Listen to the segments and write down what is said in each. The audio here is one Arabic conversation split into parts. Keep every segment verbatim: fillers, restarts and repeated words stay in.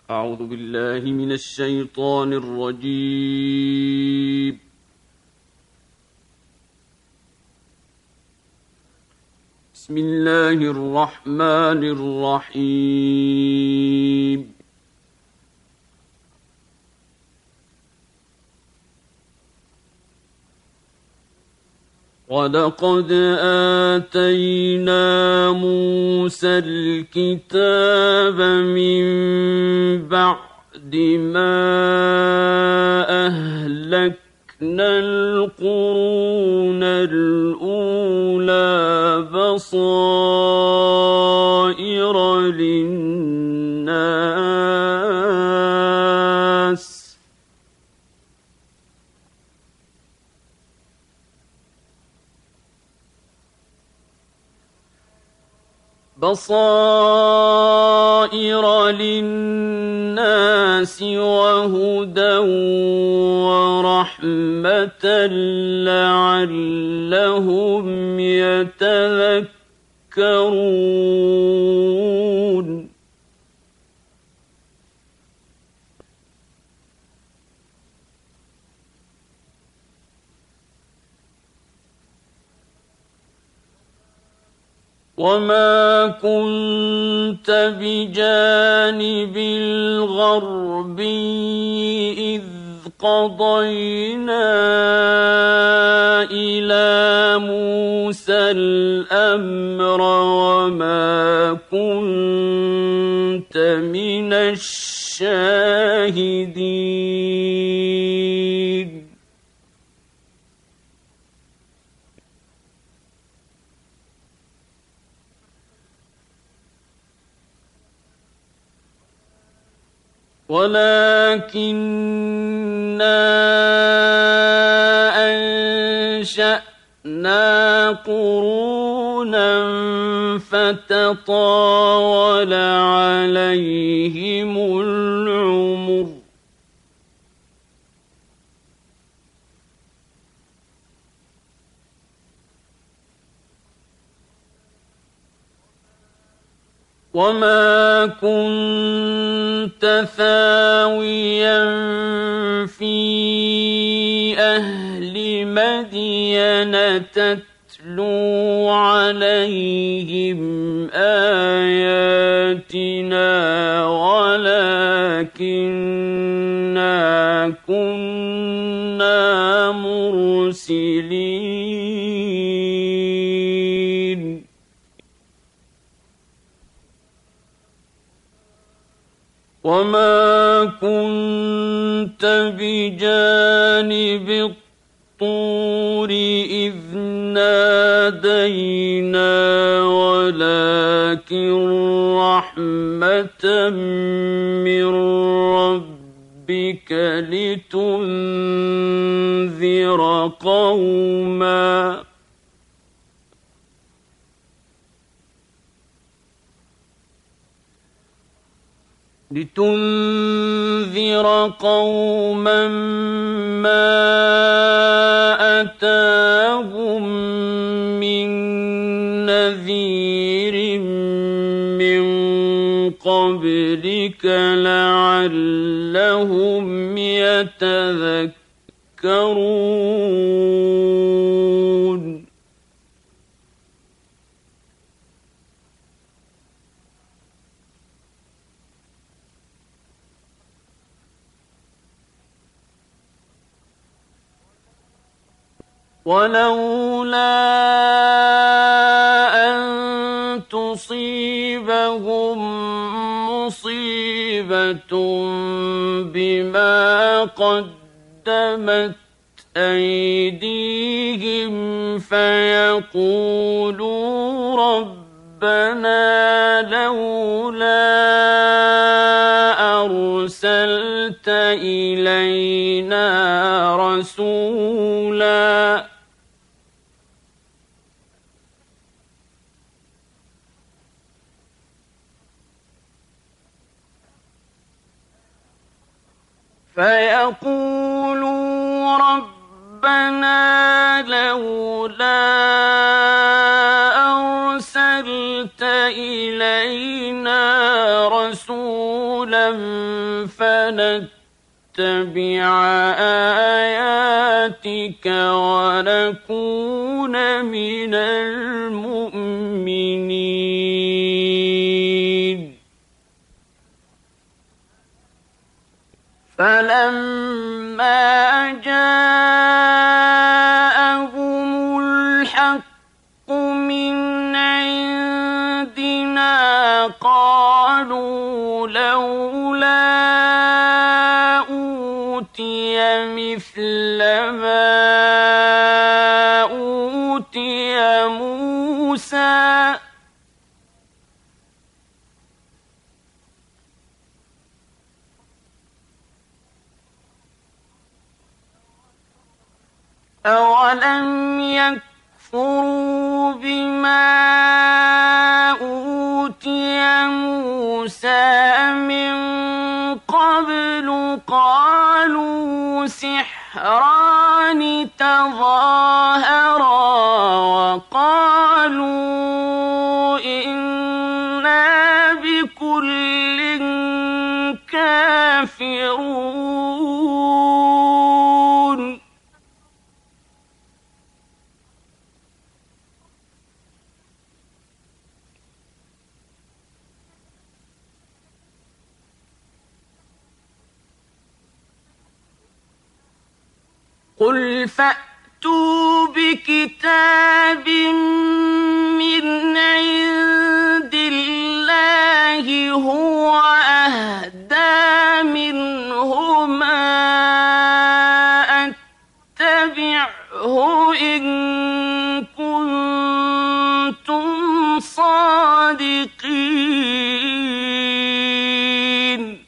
أعوذ بالله من الشيطان الرجيم. بسم الله الرحمن الرحيم. ولقد آتينا موسى الكتاب من بعد ما أهلكنا القرون الأولى بصائر للناس بصائر للناس وهدى ورحمة لعلهم يتذكرون. وما كنت بجانب الغربي إذ قضينا إلى موسى الأمر وما كنت من الشاهدين. ولكننا أنشأنا قرونا فتطاول عليهم العمر وما كنت ثاويا في أهل مدين تتلو عليهم آياتنا ولكننا كنا مرسلين. وما كنت بجانب الطور إذ نادينا ولكن رحمة من ربك لتنذر قوما لتنذر قوما ما أتاهم من نذير من قبلك لعلهم يتذكرون. ولولا أن تصيبهم مصيبة بما قدمت أيديهم فيقولوا ربنا لولا أرسلت إلينا رسولا فيقولوا ربنا لولا أرسلت إلينا رسولا نتبع آياتك ونكون من المؤمنين. فلما جاءهم الحق من عندنا قالوا لولا أوتي مثل ما أوتي موسى أولم يكفروا بما أوتي موسى من قبل قالوا سحران تظاهرا وقالوا إنا بكل كافرون. قل فأتوا بكتاب من عند الله هو أهدى منهما أتبعه إن كنتم صادقين.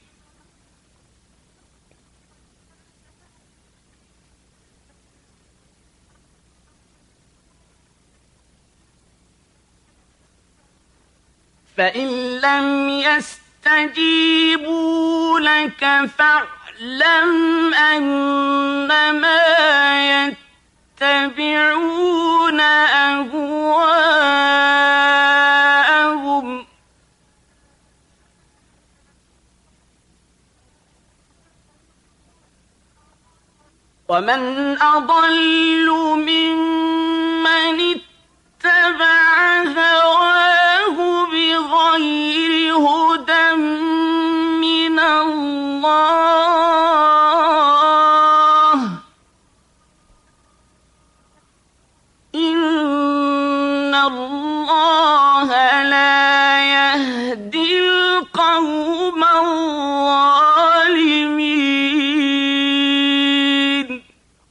فإن لم يستجيبوا لك فاعلم أنما يتبعون أهواءهم ومن أضل ممن اتبع هواه بغير هدى من الله إن الله لا يهدي القوم الظالمين.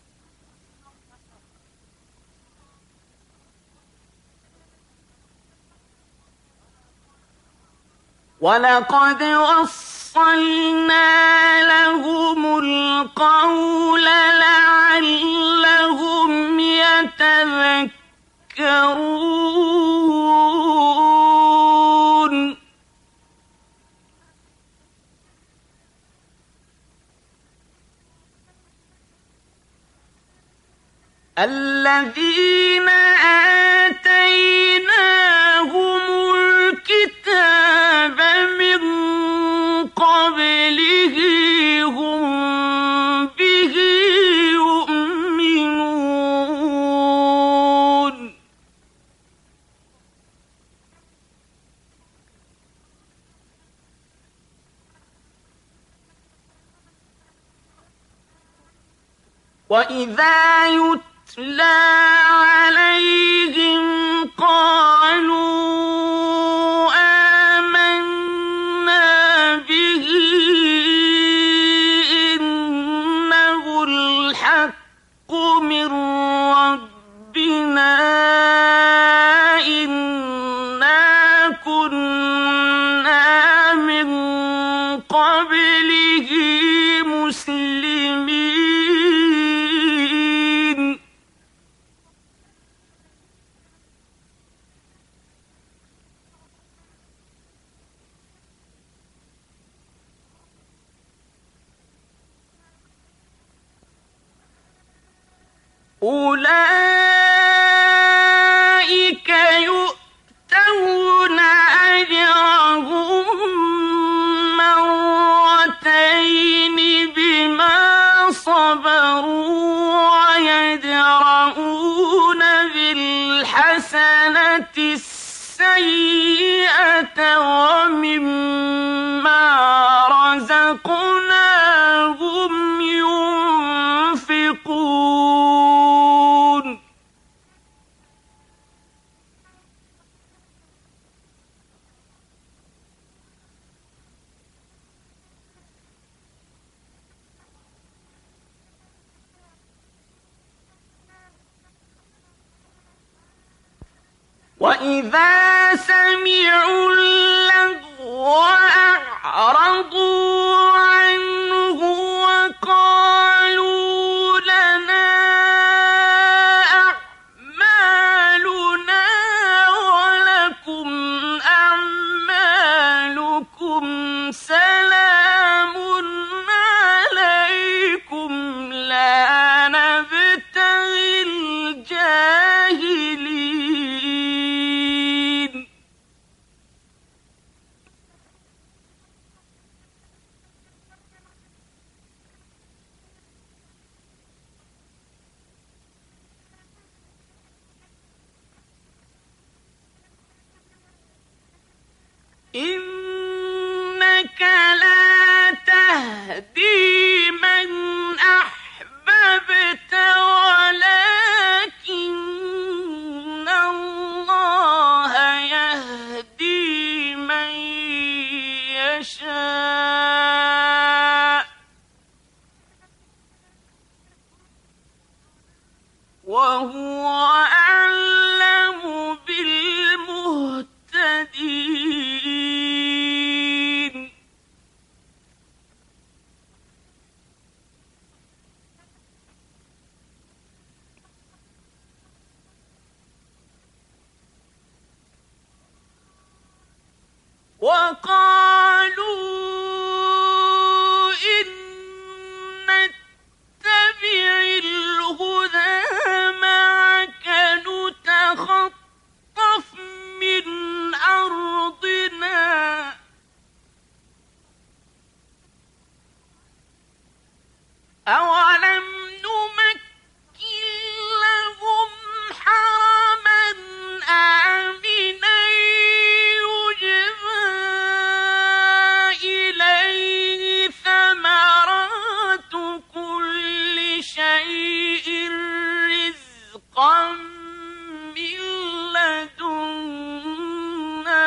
ولقد وصلنا لهم القول لعلهم يتذكرون. الذين آتيناهم الكتاب من قبله هم به يؤمنون. وإذا يتلى عليهم قالوا آمنا به إنه الحق من ربنا إنا كنا من قبله مسلمين. أولئك يؤتون أجرهم مرتين بما بالحسنة السيئة ومما رزقناهم ينفقون وَإِذَا سَمِعُوا اللَّغْوَ أَعْرَضُوا عَنْهُ وَقَالُوا لَنَا أَعْمَالُنَا وَلَكُمْ أَعْمَالُكُمْ سَلَامٌ عَلَيْكُمْ لَا نَبْتَغِي الْجَاهِلِينَ. إِنَّكَ لَا تَهْدِي مَنْ أَحْبَبْتَ وَلَكِنَّ اللَّهَ يَهْدِي مَن يَشَاءُ وَهُوَ أَعْلَمُ بِالْمُهْتَدِينَ. وَقَالُوا إِن نَّتَّبِعِ الْهُدَىٰ مَعَكَ نُتَخَطَّفْ مِنْ أَرْضِنَا ۚ أَوَلَمْ نُمَكِّن لَّهُمْ حَرَمًا آمِنًا يُجْبَىٰ إِلَيْهِ ثَمَرَاتُ كُلِّ شَيْءٍ رِّزْقًا مِّن لَّدُنَّا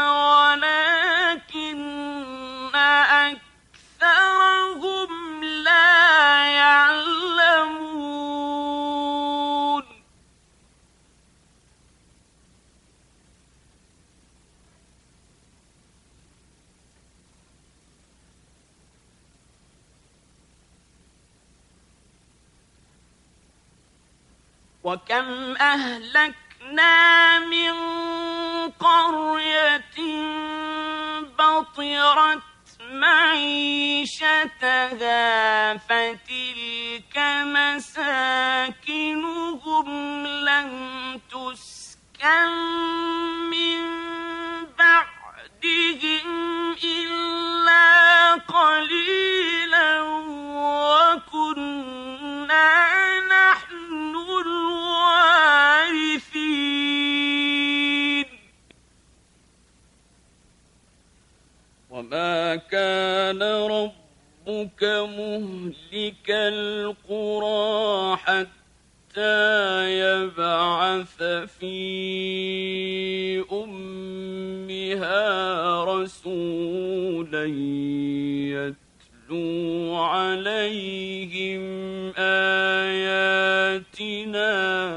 وَلَٰكِنَّ أَكْثَرَهُمْ لَا يَعْلَمُونَ. وَكَمْ أَهْلَكْنَا مِن قَرْيَةٍ بَطِرَتْ مَعِيشَتَهَا فَتِلْكَ مَسَاكِنُهُمْ لَمْ تُسْكَن مِّن بَعْدِهِمْ إِلَّا قَلِيلًا وَكُنَّا نَحْنُ الْوَارِثِينَ. وَمَا كَانَ رَبُّكَ مُهْلِكَ الْقُرَىٰ حَتَّىٰ يَبْعَثَ فِي أُمِّهَا رَسُولًا يَتْلُو عَلَيْهِمْ آيَاتِنَا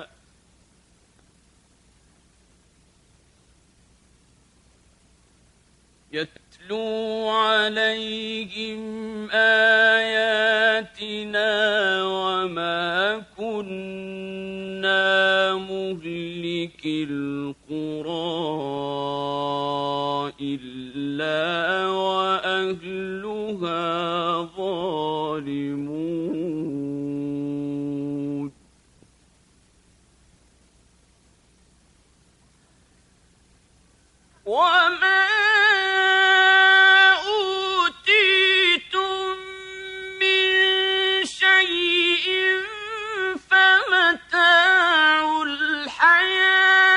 يَتْلُو عَلَيْهِمْ آيَاتِنَا وَمَا كُنَّا مُهْلِكِي الْقُرَىٰ إِلَّا وَأَهْلُهَا ظَالِمُونَ. وَمَا أُوتِيتُم مِّن شَيْءٍ فَمَتَاعُ الْحَيَاةِ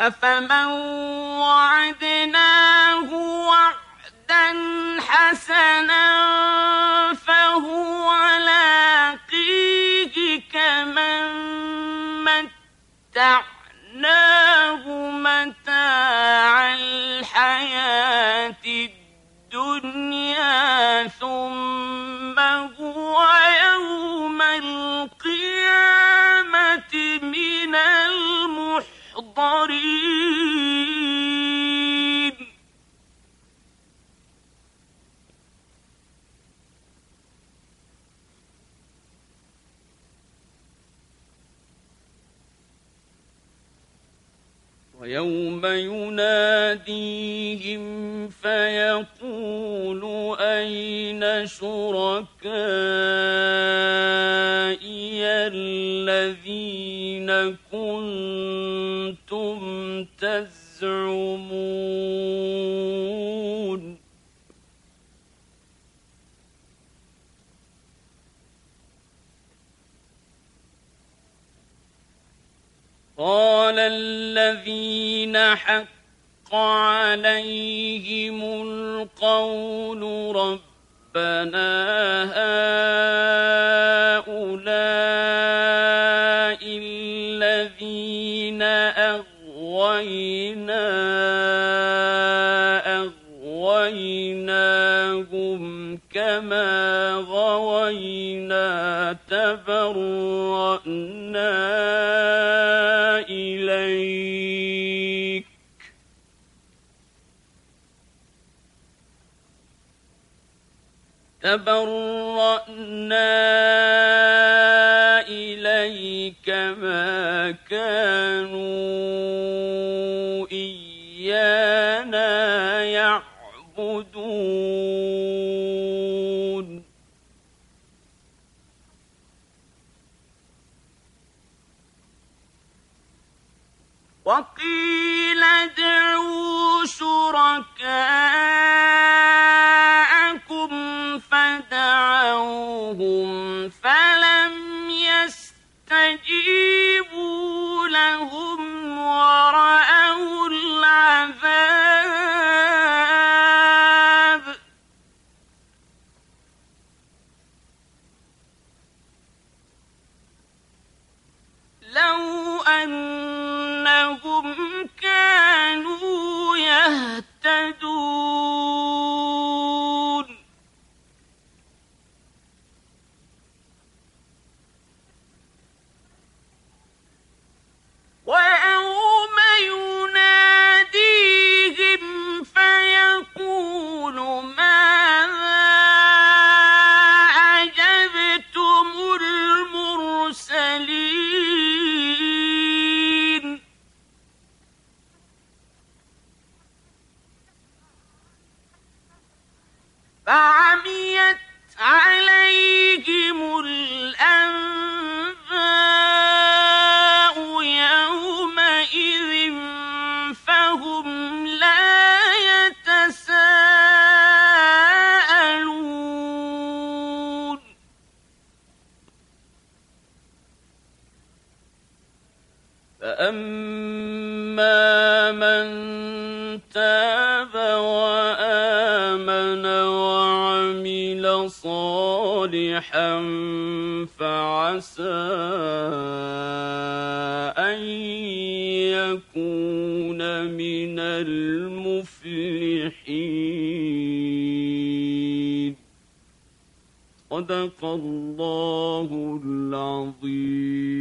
أفمن وعدناه وعدا حسنا فهو لاقيه كمن متعناه متاع الحياة الدنيا ثم هو يوم القيامة من المحضرين ويوم يناديهم فيقول أين شركائي الذين كنتم تزعمون قال الذين حق عليهم القول ربنا هؤلاء الذين أغوينا أغويناهم كما غوينا تبرأنا إليك تبرأنا إليك ما كانوا إيانا يعبدون وقيل ادعوا شركاءكم فدعوهم فلم يستجيبوا لهم ورأوا العذاب لو أنهم كانوا يهتدون ويوم يناديهم فيقول ماذا أجبتم المرسلين فعميت عليهم الأنباء يومئذ فهم لا يتساءلون فأما من تاب وآمن وعمل صالحا فعسى أن يكون من المفلحين صدق الله العظيم.